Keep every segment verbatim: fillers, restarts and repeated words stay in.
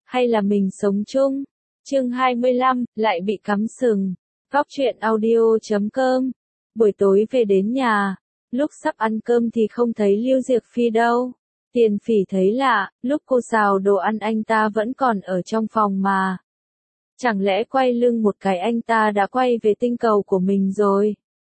hay là mình sống chung? Chương hai mươi lăm, lại bị cắm sừng. Góc truyện audio chấm com. Buổi tối về đến nhà, lúc sắp ăn cơm thì không thấy Lưu Diệc Phi đâu. Tiền Phỉ thấy lạ, lúc cô xào đồ ăn anh ta vẫn còn ở trong phòng mà. Chẳng lẽ quay lưng một cái anh ta đã quay về tinh cầu của mình rồi?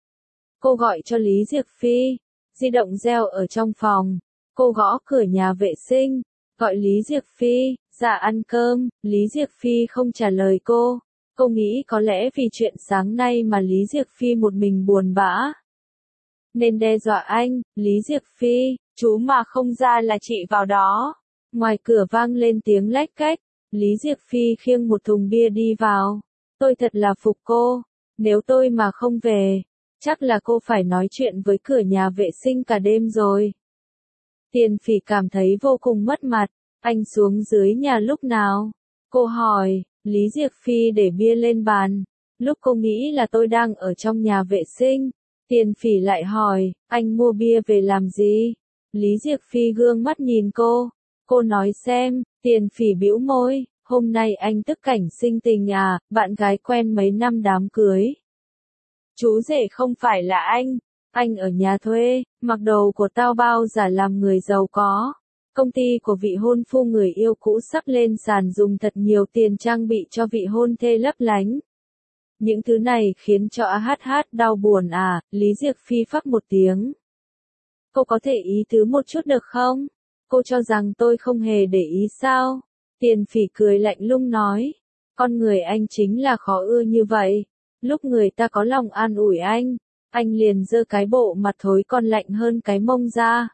Cô gọi cho Lý Diệc Phi, di động reo ở trong phòng. Cô gõ cửa nhà vệ sinh, gọi Lý Diệc Phi, ra ăn cơm. Lý Diệc Phi không trả lời cô. Cô nghĩ có lẽ vì chuyện sáng nay mà Lý Diệc Phi một mình buồn bã, nên đe dọa anh. Lý Diệc Phi, chú mà không ra là chị vào đó. Ngoài cửa vang lên tiếng lách cách. Lý Diệc Phi khiêng một thùng bia đi vào. Tôi thật là phục cô. Nếu tôi mà không về, chắc là cô phải nói chuyện với cửa nhà vệ sinh cả đêm rồi. Tiền Phỉ cảm thấy vô cùng mất mặt. Anh xuống dưới nhà lúc nào? Cô hỏi. Lý Diệc Phi để bia lên bàn. Lúc cô nghĩ là tôi đang ở trong nhà vệ sinh. Tiền Phỉ lại hỏi, anh mua bia về làm gì? Lý Diệc Phi gương mắt nhìn cô. Cô nói xem. Tiền Phỉ bĩu môi, hôm nay anh tức cảnh sinh tình à, bạn gái quen mấy năm đám cưới. Chú rể không phải là anh, anh ở nhà thuê, mặc đồ của tao bao giả làm người giàu có. Công ty của vị hôn phu người yêu cũ sắp lên sàn dùng thật nhiều tiền trang bị cho vị hôn thê lấp lánh. Những thứ này khiến cho a hát hát đau buồn à, Lý Diệc Phi phắc một tiếng. Cô có thể ý tứ một chút được không? Cô cho rằng tôi không hề để ý sao? Tiền Phỉ cười lạnh lùng nói. Con người anh chính là khó ưa như vậy. Lúc người ta có lòng an ủi anh, anh liền giơ cái bộ mặt thối còn lạnh hơn cái mông ra.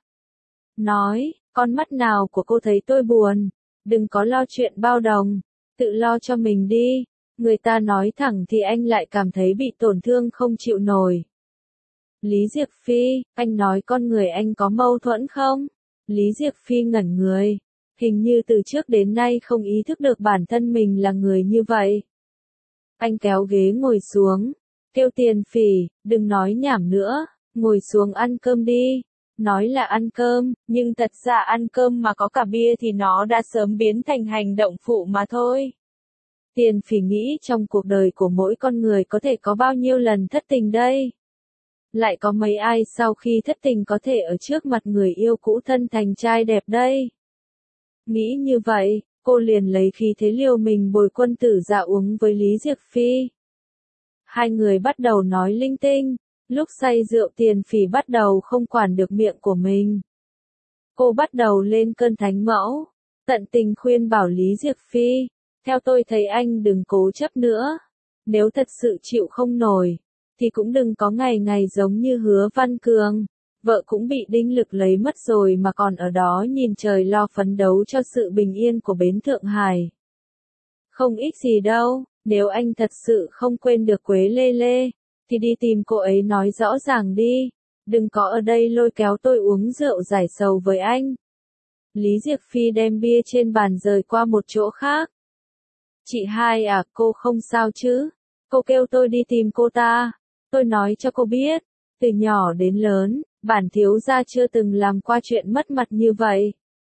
Nói, con mắt nào của cô thấy tôi buồn? Đừng có lo chuyện bao đồng, tự lo cho mình đi. Người ta nói thẳng thì anh lại cảm thấy bị tổn thương không chịu nổi. Lý Diệc Phi, anh nói con người anh có mâu thuẫn không? Lý Diệc Phi ngẩn người, hình như từ trước đến nay không ý thức được bản thân mình là người như vậy. Anh kéo ghế ngồi xuống, kêu Tiền Phỉ, đừng nói nhảm nữa, ngồi xuống ăn cơm đi. Nói là ăn cơm, nhưng thật ra ăn cơm mà có cả bia thì nó đã sớm biến thành hành động phụ mà thôi. Tiền Phỉ nghĩ trong cuộc đời của mỗi con người có thể có bao nhiêu lần thất tình đây? Lại có mấy ai sau khi thất tình có thể ở trước mặt người yêu cũ thân thành trai đẹp đây? Nghĩ như vậy, cô liền lấy khí thế liều mình bồi quân tử dạ uống với Lý Diệc Phi. Hai người bắt đầu nói linh tinh, lúc say rượu Tiền Phỉ bắt đầu không quản được miệng của mình. Cô bắt đầu lên cơn thánh mẫu, tận tình khuyên bảo Lý Diệc Phi, theo tôi thấy anh đừng cố chấp nữa, nếu thật sự chịu không nổi, thì cũng đừng có ngày ngày giống như Hứa Văn Cường, vợ cũng bị Đinh Lực lấy mất rồi mà còn ở đó nhìn trời lo phấn đấu cho sự bình yên của bến Thượng Hải. Không ích gì đâu, nếu anh thật sự không quên được Quế Lê Lê, thì đi tìm cô ấy nói rõ ràng đi, đừng có ở đây lôi kéo tôi uống rượu giải sầu với anh. Lý Diệc Phi đem bia trên bàn rời qua một chỗ khác. Chị hai à, cô không sao chứ? Cô kêu tôi đi tìm cô ta. Tôi nói cho cô biết, từ nhỏ đến lớn, bản thiếu gia chưa từng làm qua chuyện mất mặt như vậy.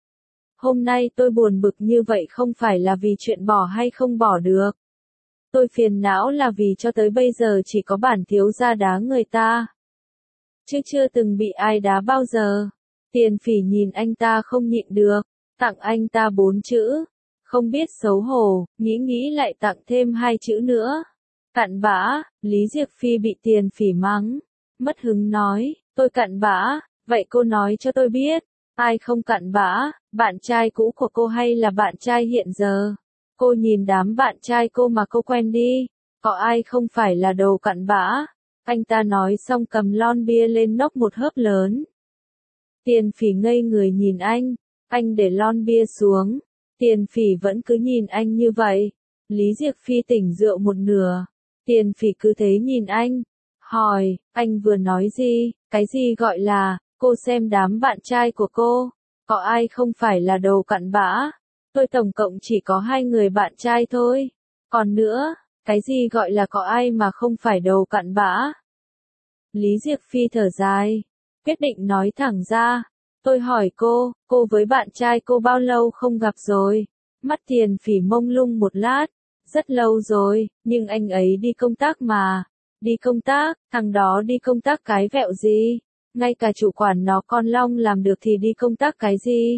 Hôm nay tôi buồn bực như vậy không phải là vì chuyện bỏ hay không bỏ được. Tôi phiền não là vì cho tới bây giờ chỉ có bản thiếu gia đá người ta, chứ chưa từng bị ai đá bao giờ. Tiền Phỉ nhìn anh ta không nhịn được, tặng anh ta bốn chữ. Không biết xấu hổ, nghĩ nghĩ lại tặng thêm hai chữ nữa. Cặn bã. Lý Diệc Phi bị Tiền Phỉ mắng, mất hứng nói, tôi cặn bã, vậy cô nói cho tôi biết, ai không cặn bã, bạn trai cũ của cô hay là bạn trai hiện giờ? Cô nhìn đám bạn trai cô mà cô quen đi, có ai không phải là đồ cặn bã? Anh ta nói xong cầm lon bia lên nốc một hớp lớn. Tiền Phỉ ngây người nhìn anh, anh để lon bia xuống. Tiền Phỉ vẫn cứ nhìn anh như vậy. Lý Diệc Phi tỉnh rượu một nửa. Tiền Phỉ cứ thế nhìn anh, hỏi, anh vừa nói gì, cái gì gọi là, cô xem đám bạn trai của cô, có ai không phải là đồ cặn bã? Tôi tổng cộng chỉ có hai người bạn trai thôi. Còn nữa, cái gì gọi là có ai mà không phải đồ cặn bã? Lý Diệc Phi thở dài, quyết định nói thẳng ra. Tôi hỏi cô, cô với bạn trai cô bao lâu không gặp rồi? Mắt Tiền Phỉ mông lung một lát. Rất lâu rồi, nhưng anh ấy đi công tác mà. Đi công tác, thằng đó đi công tác cái vẹo gì? Ngay cả chủ quản nó con long làm được thì đi công tác cái gì?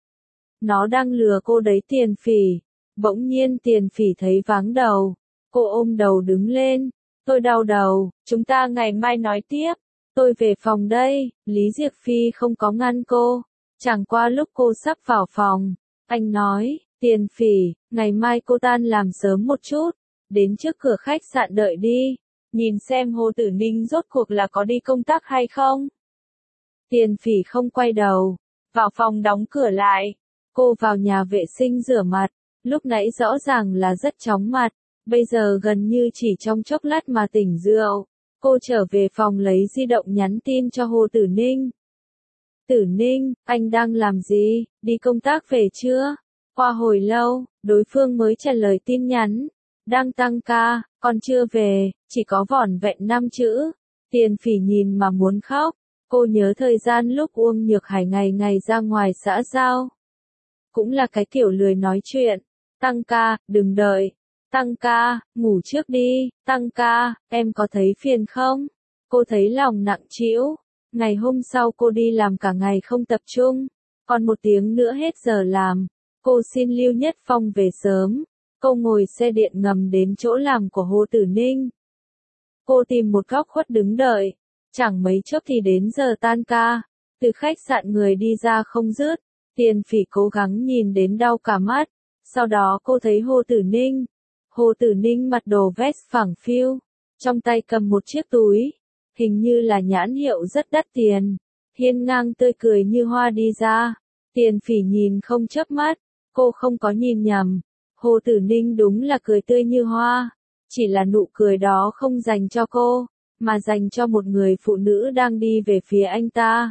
Nó đang lừa cô đấy Tiền Phỉ. Bỗng nhiên Tiền Phỉ thấy váng đầu. Cô ôm đầu đứng lên. Tôi đau đầu, chúng ta ngày mai nói tiếp. Tôi về phòng đây. Lý Diệc Phi không có ngăn cô. Chẳng qua lúc cô sắp vào phòng, anh nói, Tiền Phỉ, ngày mai cô tan làm sớm một chút. Đến trước cửa khách sạn đợi đi. Nhìn xem Hồ Tử Ninh rốt cuộc là có đi công tác hay không. Tiền Phỉ không quay đầu. Vào phòng đóng cửa lại. Cô vào nhà vệ sinh rửa mặt. Lúc nãy rõ ràng là rất chóng mặt. Bây giờ gần như chỉ trong chốc lát mà tỉnh rượu. Cô trở về phòng lấy di động nhắn tin cho Hồ Tử Ninh. Tử Ninh, anh đang làm gì? Đi công tác về chưa? Qua hồi lâu, đối phương mới trả lời tin nhắn. Đang tăng ca, còn chưa về, chỉ có vỏn vẹn năm chữ. Tiền Phỉ nhìn mà muốn khóc. Cô nhớ thời gian lúc Uông Nhược Hải ngày ngày ra ngoài xã giao. Cũng là cái kiểu lười nói chuyện. Tăng ca, đừng đợi. Tăng ca, ngủ trước đi. Tăng ca, em có thấy phiền không? Cô thấy lòng nặng trĩu. Ngày hôm sau cô đi làm cả ngày không tập trung. Còn một tiếng nữa hết giờ làm. Cô xin Lưu Nhất Phong về sớm. Cô ngồi xe điện ngầm đến chỗ làm của Hồ Tử Ninh. Cô tìm một góc khuất đứng đợi. Chẳng mấy chốc thì đến giờ tan ca. Từ khách sạn người đi ra không dứt. Tiền Phỉ cố gắng nhìn đến đau cả mắt. Sau đó cô thấy Hồ Tử Ninh. Hồ Tử Ninh mặc đồ vest phẳng phiu. Trong tay cầm một chiếc túi. Hình như là nhãn hiệu rất đắt tiền. Hiên ngang tươi cười như hoa đi ra. Tiền Phỉ nhìn không chớp mắt. Cô không có nhìn nhầm. Hồ Tử Ninh đúng là cười tươi như hoa. Chỉ là nụ cười đó không dành cho cô, mà dành cho một người phụ nữ đang đi về phía anh ta.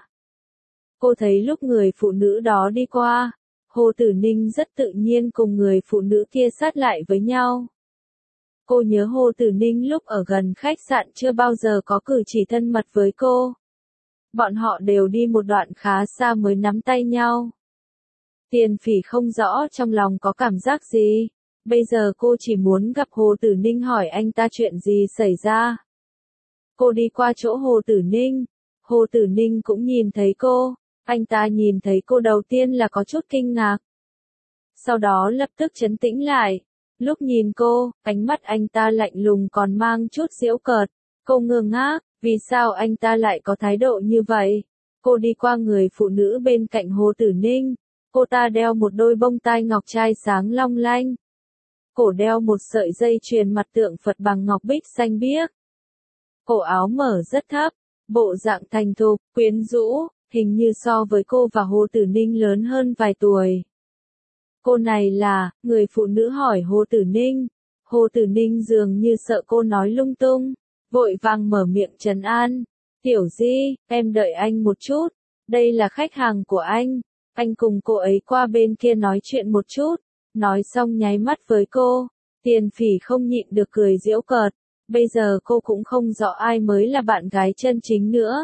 Cô thấy lúc người phụ nữ đó đi qua, Hồ Tử Ninh rất tự nhiên cùng người phụ nữ kia sát lại với nhau. Cô nhớ Hồ Tử Ninh lúc ở gần khách sạn chưa bao giờ có cử chỉ thân mật với cô. Bọn họ đều đi một đoạn khá xa mới nắm tay nhau. Tiền Phỉ không rõ trong lòng có cảm giác gì. Bây giờ cô chỉ muốn gặp Hồ Tử Ninh hỏi anh ta chuyện gì xảy ra. Cô đi qua chỗ Hồ Tử Ninh. Hồ Tử Ninh cũng nhìn thấy cô. Anh ta nhìn thấy cô đầu tiên là có chút kinh ngạc. Sau đó lập tức trấn tĩnh lại. Lúc nhìn cô, ánh mắt anh ta lạnh lùng còn mang chút giễu cợt. Cô ngơ ngác, vì sao anh ta lại có thái độ như vậy? Cô đi qua người phụ nữ bên cạnh Hồ Tử Ninh. Cô ta đeo một đôi bông tai ngọc trai sáng long lanh. Cổ đeo một sợi dây chuyền mặt tượng Phật bằng ngọc bích xanh biếc. Cổ áo mở rất thấp, bộ dạng thành thục, quyến rũ, hình như so với cô và Hồ Tử Ninh lớn hơn vài tuổi. Cô này là, người phụ nữ hỏi Hồ Tử Ninh. Hồ Tử Ninh dường như sợ cô nói lung tung, vội vàng mở miệng trấn an. Tiểu Di, em đợi anh một chút, đây là khách hàng của anh. Anh cùng cô ấy qua bên kia nói chuyện một chút. Nói xong nháy mắt với cô. Tiền Phỉ không nhịn được cười giễu cợt. Bây giờ cô cũng không rõ ai mới là bạn gái chân chính nữa.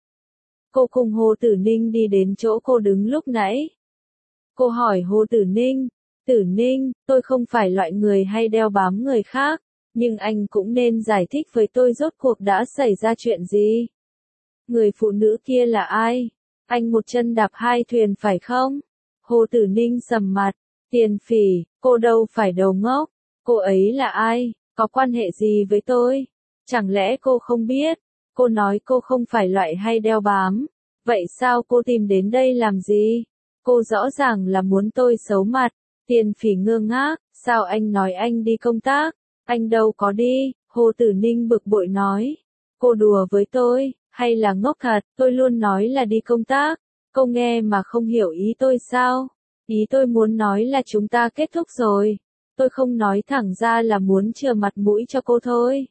Cô cùng Hồ Tử Ninh đi đến chỗ cô đứng lúc nãy. Cô hỏi Hồ Tử Ninh. Tử Ninh, tôi không phải loại người hay đeo bám người khác. Nhưng anh cũng nên giải thích với tôi rốt cuộc đã xảy ra chuyện gì. Người phụ nữ kia là ai? Anh một chân đạp hai thuyền phải không? Hồ Tử Ninh sầm mặt. Tiền Phỉ, cô đâu phải đầu ngốc. Cô ấy là ai? Có quan hệ gì với tôi? Chẳng lẽ cô không biết? Cô nói cô không phải loại hay đeo bám. Vậy sao cô tìm đến đây làm gì? Cô rõ ràng là muốn tôi xấu mặt. Tiền Phỉ ngơ ngác. Sao anh nói anh đi công tác? Anh đâu có đi. Hồ Tử Ninh bực bội nói. Cô đùa với tôi, hay là ngốc thật? Tôi luôn nói là đi công tác. Cô nghe mà không hiểu ý tôi sao? Ý tôi muốn nói là chúng ta kết thúc rồi. Tôi không nói thẳng ra là muốn chừa mặt mũi cho cô thôi.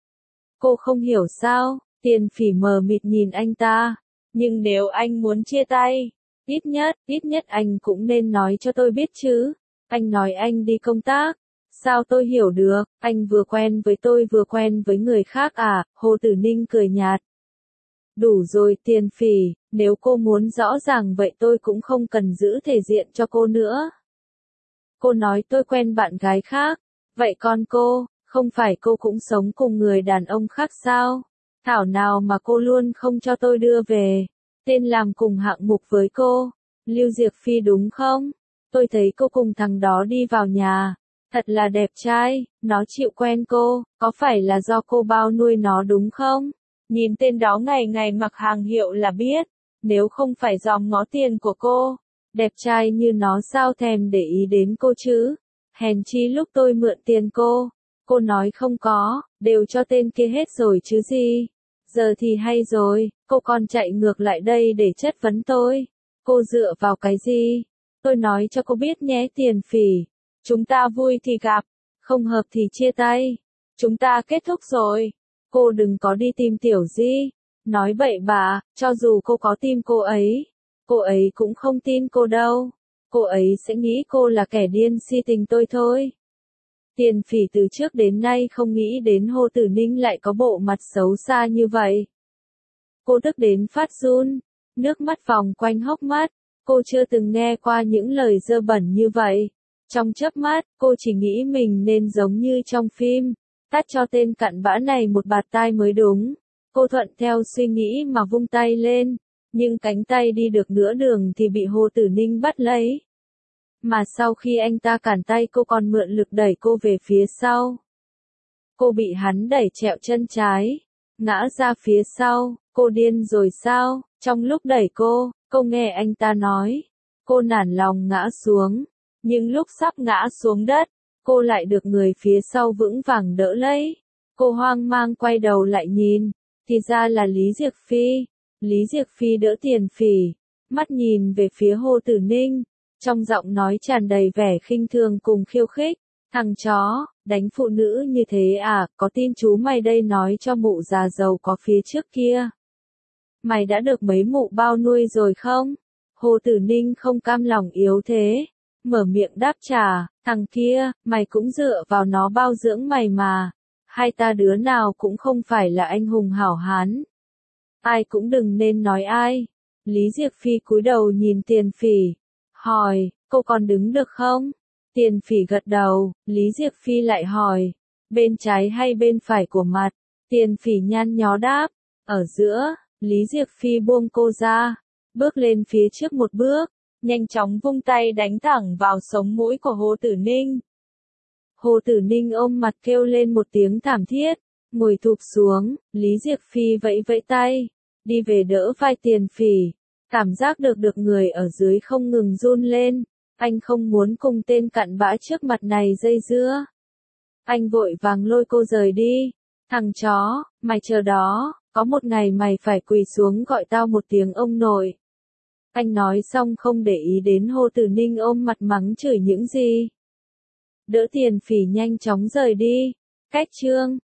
Cô không hiểu sao? Tiền Phỉ mờ mịt nhìn anh ta. Nhưng nếu anh muốn chia tay, ít nhất, ít nhất anh cũng nên nói cho tôi biết chứ. Anh nói anh đi công tác. Sao tôi hiểu được? Anh vừa quen với tôi vừa quen với người khác à? Hồ Tử Ninh cười nhạt. Đủ rồi Tiền Phỉ, nếu cô muốn rõ ràng vậy tôi cũng không cần giữ thể diện cho cô nữa. Cô nói tôi quen bạn gái khác. Vậy con cô, không phải cô cũng sống cùng người đàn ông khác sao? Thảo nào mà cô luôn không cho tôi đưa về. Tên làm cùng hạng mục với cô. Lưu Diệc Phi đúng không? Tôi thấy cô cùng thằng đó đi vào nhà. Thật là đẹp trai, nó chịu quen cô, có phải là do cô bao nuôi nó đúng không? Nhìn tên đó ngày ngày mặc hàng hiệu là biết, nếu không phải dòm ngó tiền của cô, đẹp trai như nó sao thèm để ý đến cô chứ? Hèn chi lúc tôi mượn tiền cô, cô nói không có, đều cho tên kia hết rồi chứ gì. Giờ thì hay rồi, cô còn chạy ngược lại đây để chất vấn tôi. Cô dựa vào cái gì? Tôi nói cho cô biết nhé Tiền Phỉ. Chúng ta vui thì gặp, không hợp thì chia tay. Chúng ta kết thúc rồi. Cô đừng có đi tìm Tiểu Di. Nói bậy bạ, cho dù cô có tìm cô ấy, cô ấy cũng không tin cô đâu. Cô ấy sẽ nghĩ cô là kẻ điên si tình tôi thôi. Tiền Phỉ từ trước đến nay không nghĩ đến Hồ Tử Ninh lại có bộ mặt xấu xa như vậy. Cô tức đến phát run, nước mắt vòng quanh hốc mắt. Cô chưa từng nghe qua những lời dơ bẩn như vậy. Trong chớp mắt, cô chỉ nghĩ mình nên giống như trong phim, tát cho tên cặn bã này một bạt tai mới đúng. Cô thuận theo suy nghĩ mà vung tay lên, nhưng cánh tay đi được nửa đường thì bị Hồ Tử Ninh bắt lấy. Mà sau khi anh ta cản tay cô còn mượn lực đẩy cô về phía sau. Cô bị hắn đẩy trẹo chân trái, ngã ra phía sau. Cô điên rồi sao? Trong lúc đẩy cô, cô nghe anh ta nói. Cô nản lòng ngã xuống. Nhưng lúc sắp ngã xuống đất, cô lại được người phía sau vững vàng đỡ lấy. Cô hoang mang quay đầu lại nhìn. Thì ra là Lý Diệc Phi. Lý Diệc Phi đỡ Tiền Phỉ. Mắt nhìn về phía Hồ Tử Ninh. Trong giọng nói tràn đầy vẻ khinh thường cùng khiêu khích. Thằng chó, đánh phụ nữ như thế à, có tin chú mày đây nói cho mụ già giàu có phía trước kia. Mày đã được mấy mụ bao nuôi rồi không? Hồ Tử Ninh không cam lòng yếu thế. Mở miệng đáp trả, thằng kia, mày cũng dựa vào nó bao dưỡng mày mà. Hai ta đứa nào cũng không phải là anh hùng hảo hán. Ai cũng đừng nên nói ai. Lý Diệc Phi cúi đầu nhìn Tiền Phỉ. Hỏi, cô còn đứng được không? Tiền Phỉ gật đầu, Lý Diệc Phi lại hỏi. Bên trái hay bên phải của mặt? Tiền Phỉ nhăn nhó đáp. Ở giữa. Lý Diệc Phi buông cô ra. Bước lên phía trước một bước. Nhanh chóng vung tay đánh thẳng vào sống mũi của Hồ Tử Ninh. Hồ Tử Ninh ôm mặt kêu lên một tiếng thảm thiết. Ngồi thụp xuống, Lý Diệc Phi vẫy vẫy tay. Đi về đỡ vai Tiền Phỉ. Cảm giác được được người ở dưới không ngừng run lên. Anh không muốn cùng tên cặn bã trước mặt này dây dưa. Anh vội vàng lôi cô rời đi. Thằng chó, mày chờ đó, có một ngày mày phải quỳ xuống gọi tao một tiếng ông nội. Anh nói xong không để ý đến Hồ Tử Ninh ôm mặt mắng chửi những gì. Đỡ Tiền Phỉ nhanh chóng rời đi. Cách chương